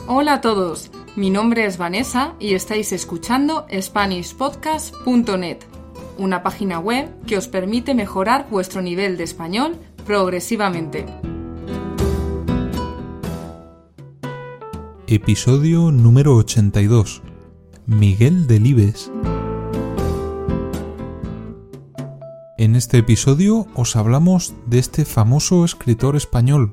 Hola a todos, mi nombre es Vanessa y estáis escuchando SpanishPodcast.net, una página web que os permite mejorar vuestro nivel de español progresivamente. Episodio número 82. Miguel Delibes. En este episodio os hablamos de este famoso escritor español.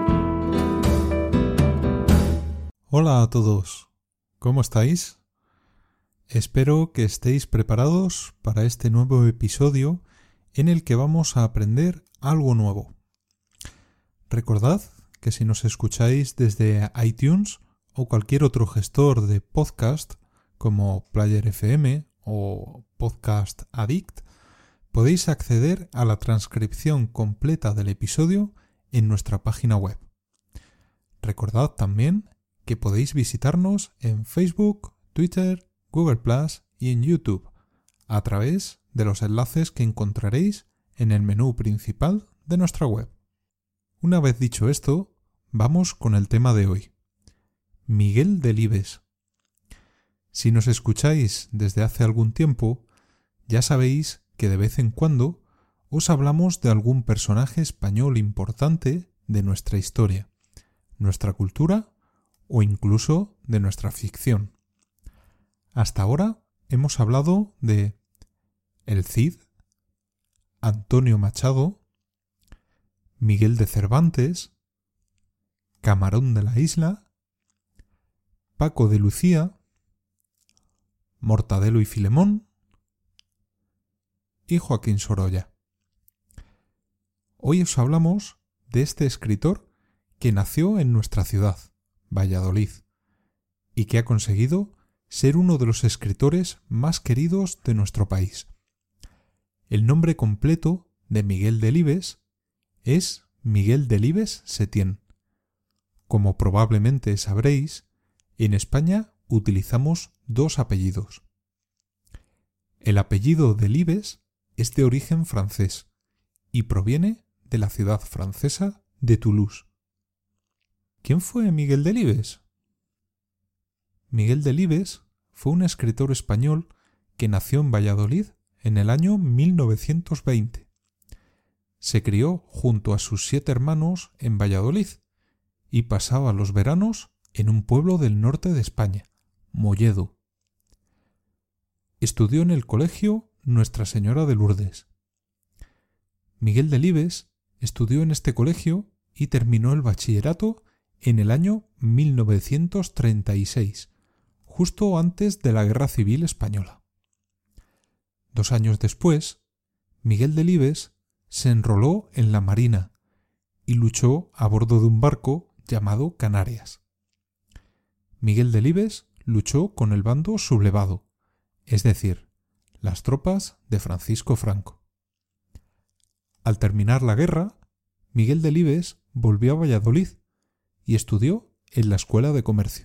Hola a todos, ¿cómo estáis? Espero que estéis preparados para este nuevo episodio en el que vamos a aprender algo nuevo. Recordad que si nos escucháis desde iTunes o cualquier otro gestor de podcast como Player FM o Podcast Addict, podéis acceder a la transcripción completa del episodio en nuestra página web. Recordad también que podéis visitarnos en Facebook, Twitter, Google Plus y en YouTube a través de los enlaces que encontraréis en el menú principal de nuestra web. Una vez dicho esto, vamos con el tema de hoy. Miguel Delibes. Si nos escucháis desde hace algún tiempo, ya sabéis que de vez en cuando os hablamos de algún personaje español importante de nuestra historia, nuestra cultura o incluso de nuestra ficción. Hasta ahora hemos hablado de el Cid, Antonio Machado, Miguel de Cervantes, Camarón de la Isla, Paco de Lucía, Mortadelo y Filemón y Joaquín Sorolla. Hoy os hablamos de este escritor que nació en nuestra ciudad, Valladolid, y que ha conseguido ser uno de los escritores más queridos de nuestro país. El nombre completo de Miguel Delibes es Miguel Delibes Setién. Como probablemente sabréis, en España utilizamos dos apellidos. El apellido Delibes es de origen francés y proviene de la ciudad francesa de Toulouse. ¿Quién fue Miguel Delibes? Miguel Delibes fue un escritor español que nació en Valladolid en el año 1920. Se crió junto a sus 7 hermanos en Valladolid y pasaba los veranos en un pueblo del norte de España, Molledo. Estudió en el colegio Nuestra Señora de Lourdes. Miguel Delibes estudió en este colegio y terminó el bachillerato en el año 1936, justo antes de la Guerra Civil Española. 2 años después, Miguel Delibes se enroló en la Marina y luchó a bordo de un barco llamado Canarias. Miguel Delibes luchó con el bando sublevado, es decir, las tropas de Francisco Franco. Al terminar la guerra, Miguel Delibes volvió a Valladolid y estudió en la Escuela de Comercio.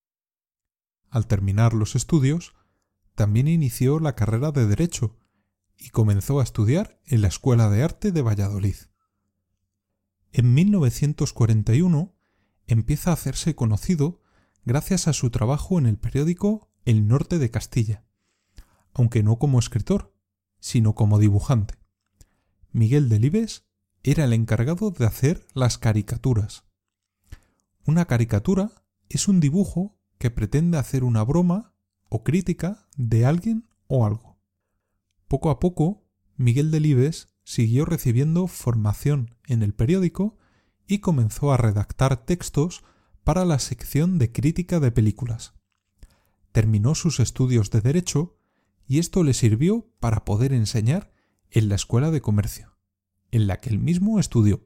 Al terminar los estudios, también inició la carrera de Derecho y comenzó a estudiar en la Escuela de Arte de Valladolid. En 1941 empieza a hacerse conocido gracias a su trabajo en el periódico El Norte de Castilla, aunque no como escritor, sino como dibujante. Miguel Delibes era el encargado de hacer las caricaturas. Una caricatura es un dibujo que pretende hacer una broma o crítica de alguien o algo. Poco a poco, Miguel Delibes siguió recibiendo formación en el periódico y comenzó a redactar textos para la sección de crítica de películas. Terminó sus estudios de Derecho y esto le sirvió para poder enseñar en la Escuela de Comercio, en la que él mismo estudió.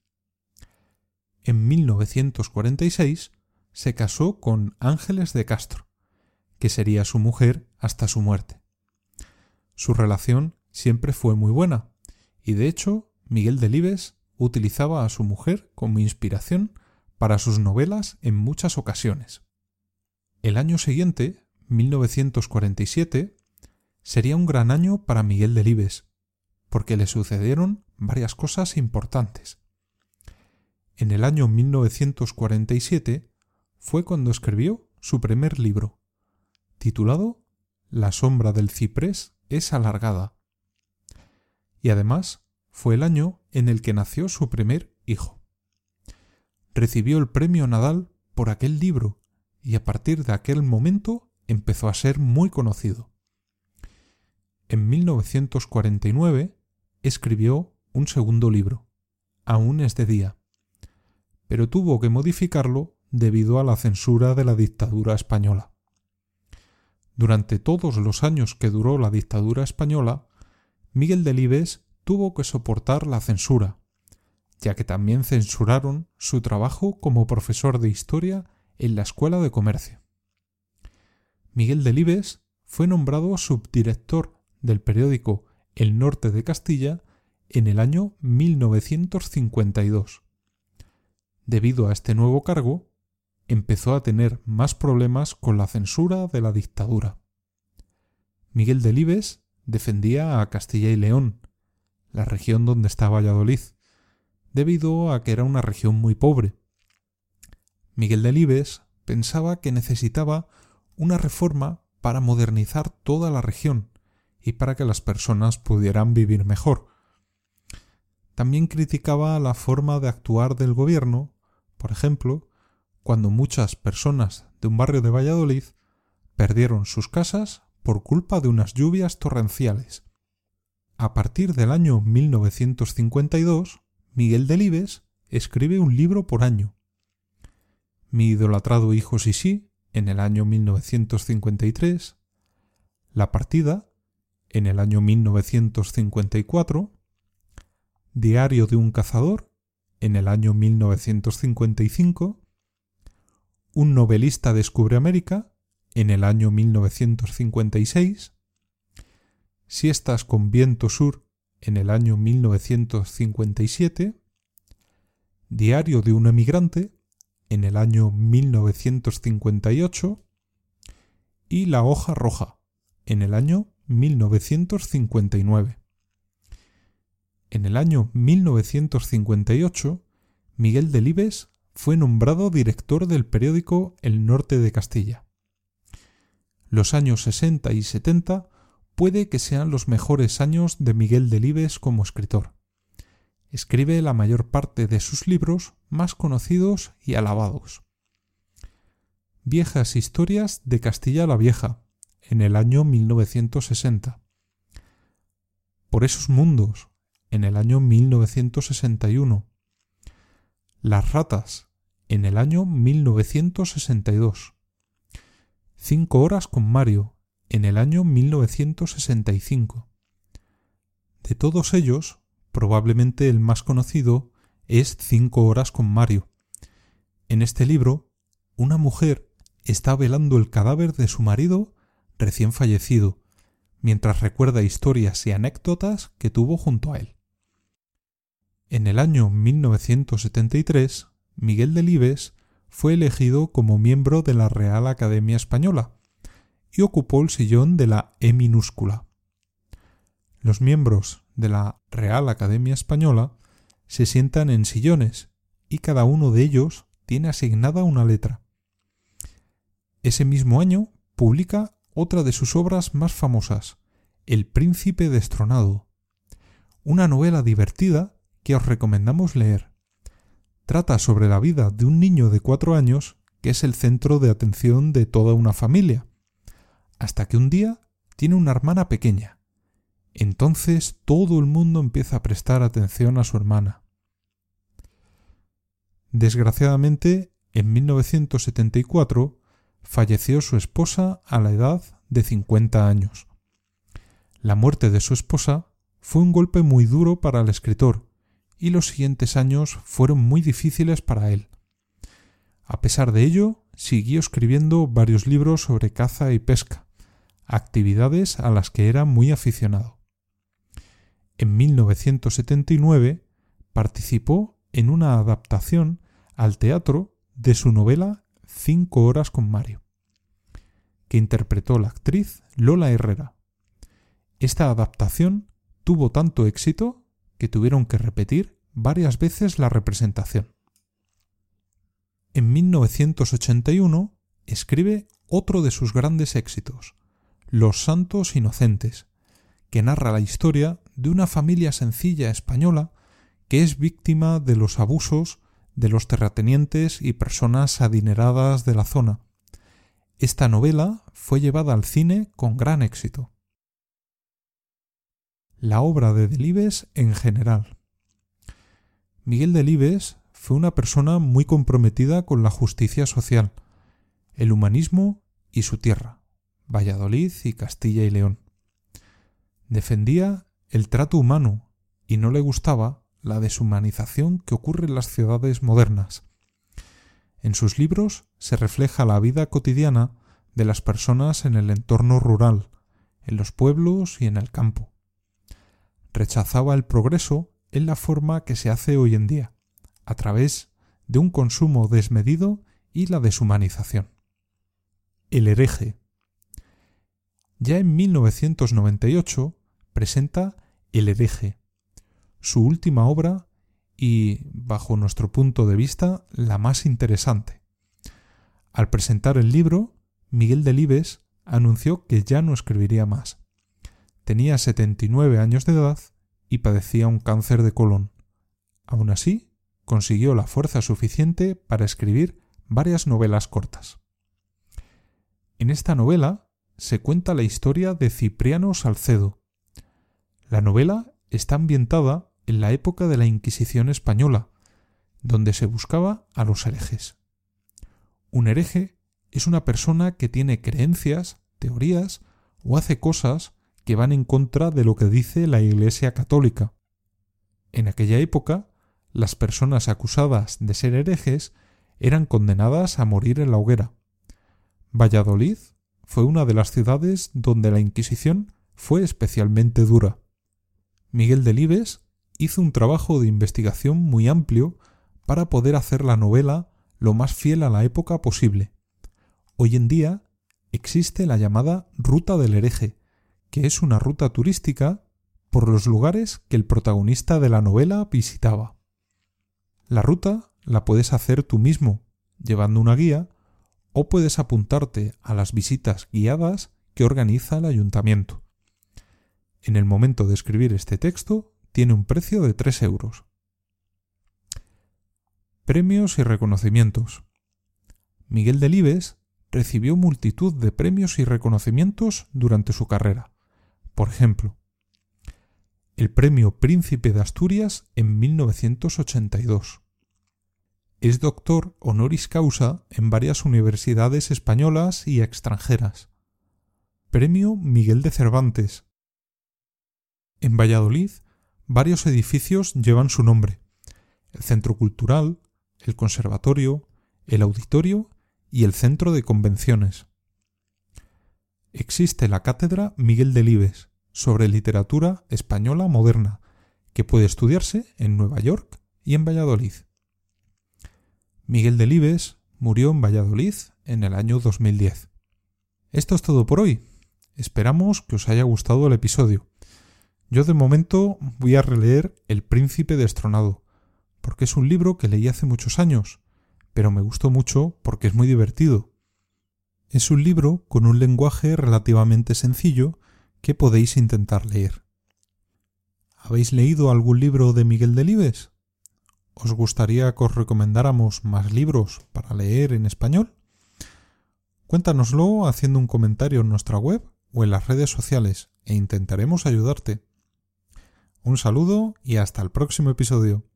En 1946 se casó con Ángeles de Castro, que sería su mujer hasta su muerte. Su relación siempre fue muy buena y de hecho Miguel Delibes utilizaba a su mujer como inspiración para sus novelas en muchas ocasiones. El año siguiente, 1947, sería un gran año para Miguel Delibes, porque le sucedieron varias cosas importantes. En el año 1947 fue cuando escribió su primer libro, titulado La sombra del ciprés es alargada. Y además fue el año en el que nació su primer hijo. Recibió el premio Nadal por aquel libro y a partir de aquel momento empezó a ser muy conocido. En 1949 escribió un segundo libro, Aún es de día, pero tuvo que modificarlo debido a la censura de la dictadura española. Durante todos los años que duró la dictadura española, Miguel Delibes tuvo que soportar la censura, ya que también censuraron su trabajo como profesor de historia en la Escuela de Comercio. Miguel Delibes fue nombrado subdirector del periódico El Norte de Castilla en el año 1952. Debido a este nuevo cargo, empezó a tener más problemas con la censura de la dictadura. Miguel Delibes defendía a Castilla y León, la región donde está Valladolid, debido a que era una región muy pobre. Miguel Delibes pensaba que necesitaba una reforma para modernizar toda la región y para que las personas pudieran vivir mejor. También criticaba la forma de actuar del gobierno, por ejemplo, cuando muchas personas de un barrio de Valladolid perdieron sus casas por culpa de unas lluvias torrenciales. A partir del año 1952, Miguel Delibes escribe un libro por año. Mi idolatrado hijo Sisí, en el año 1953, La partida, en el año 1954, Diario de un cazador, en el año 1955, Un novelista descubre América, en el año 1956, Siestas con viento sur, en el año 1957, Diario de un emigrante, en el año 1958, y La hoja roja, en el año 1959. En el año 1958, Miguel Delibes fue nombrado director del periódico El Norte de Castilla. Los años 60 y 70 puede que sean los mejores años de Miguel Delibes como escritor. Escribe la mayor parte de sus libros más conocidos y alabados. Viejas historias de Castilla la Vieja, en el año 1960. Por esos mundos, en el año 1961. Las ratas, en el año 1962. 5 horas con Mario, en el año 1965. De todos ellos, probablemente el más conocido es 5 horas con Mario. En este libro, una mujer está velando el cadáver de su marido recién fallecido, mientras recuerda historias y anécdotas que tuvo junto a él. En el año 1973, Miguel Delibes fue elegido como miembro de la Real Academia Española y ocupó el sillón de la E minúscula. Los miembros de la Real Academia Española se sientan en sillones y cada uno de ellos tiene asignada una letra. Ese mismo año publica otra de sus obras más famosas, El Príncipe Destronado, una novela divertida que os recomendamos leer. Trata sobre la vida de un niño de 4 años que es el centro de atención de toda una familia, hasta que un día tiene una hermana pequeña. Entonces todo el mundo empieza a prestar atención a su hermana. Desgraciadamente, en 1974 falleció su esposa a la edad de 50 años. La muerte de su esposa fue un golpe muy duro para el escritor y los siguientes años fueron muy difíciles para él. A pesar de ello, siguió escribiendo varios libros sobre caza y pesca, actividades a las que era muy aficionado. En 1979 participó en una adaptación al teatro de su novela 5 horas con Mario, que interpretó la actriz Lola Herrera. Esta adaptación tuvo tanto éxito que tuvieron que repetir varias veces la representación. En 1981 escribe otro de sus grandes éxitos, Los Santos Inocentes, que narra la historia de una familia sencilla española que es víctima de los abusos de los terratenientes y personas adineradas de la zona. Esta novela fue llevada al cine con gran éxito. La obra de Delibes en general. Miguel Delibes fue una persona muy comprometida con la justicia social, el humanismo y su tierra, Valladolid y Castilla y León. Defendía el trato humano y no le gustaba la deshumanización que ocurre en las ciudades modernas. En sus libros se refleja la vida cotidiana de las personas en el entorno rural, en los pueblos y en el campo. Rechazaba el progreso en la forma que se hace hoy en día, a través de un consumo desmedido y la deshumanización. El hereje. Ya en 1998 presenta El hereje, su última obra y, bajo nuestro punto de vista, la más interesante. Al presentar el libro, Miguel Delibes anunció que ya no escribiría más. Tenía 79 años de edad y padecía un cáncer de colon. Aún así, consiguió la fuerza suficiente para escribir varias novelas cortas. En esta novela se cuenta la historia de Cipriano Salcedo. La novela está ambientada en la época de la Inquisición española, donde se buscaba a los herejes. Un hereje es una persona que tiene creencias, teorías o hace cosas que van en contra de lo que dice la Iglesia Católica. En aquella época, las personas acusadas de ser herejes eran condenadas a morir en la hoguera. Valladolid fue una de las ciudades donde la Inquisición fue especialmente dura. Miguel Delibes hizo un trabajo de investigación muy amplio para poder hacer la novela lo más fiel a la época posible. Hoy en día existe la llamada Ruta del Hereje, que es una ruta turística por los lugares que el protagonista de la novela visitaba. La ruta la puedes hacer tú mismo, llevando una guía, o puedes apuntarte a las visitas guiadas que organiza el ayuntamiento. En el momento de escribir este texto, tiene un precio de 3 euros. Premios y reconocimientos. Miguel Delibes recibió multitud de premios y reconocimientos durante su carrera. Por ejemplo, el Premio Príncipe de Asturias en 1982. Es doctor honoris causa en varias universidades españolas y extranjeras. Premio Miguel de Cervantes. En Valladolid, varios edificios llevan su nombre: el Centro Cultural, el Conservatorio, el Auditorio y el Centro de Convenciones. Existe la Cátedra Miguel Delibes sobre literatura española moderna, que puede estudiarse en Nueva York y en Valladolid. Miguel Delibes murió en Valladolid en el año 2010. Esto es todo por hoy. Esperamos que os haya gustado el episodio. Yo de momento voy a releer El Príncipe Destronado, porque es un libro que leí hace muchos años, pero me gustó mucho porque es muy divertido. Es un libro con un lenguaje relativamente sencillo que podéis intentar leer. ¿Habéis leído algún libro de Miguel Delibes? ¿Os gustaría que os recomendáramos más libros para leer en español? Cuéntanoslo haciendo un comentario en nuestra web o en las redes sociales e intentaremos ayudarte. Un saludo y hasta el próximo episodio.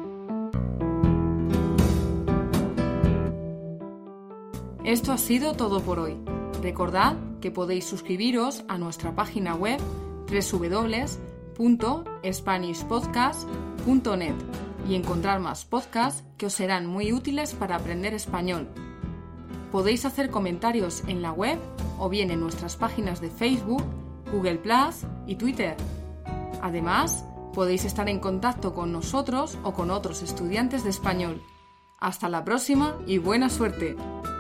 Esto ha sido todo por hoy. Recordad que podéis suscribiros a nuestra página web www.spanishpodcast.net y encontrar más podcasts que os serán muy útiles para aprender español. Podéis hacer comentarios en la web o bien en nuestras páginas de Facebook, Google+ y Twitter. Además, podéis estar en contacto con nosotros o con otros estudiantes de español. Hasta la próxima y buena suerte.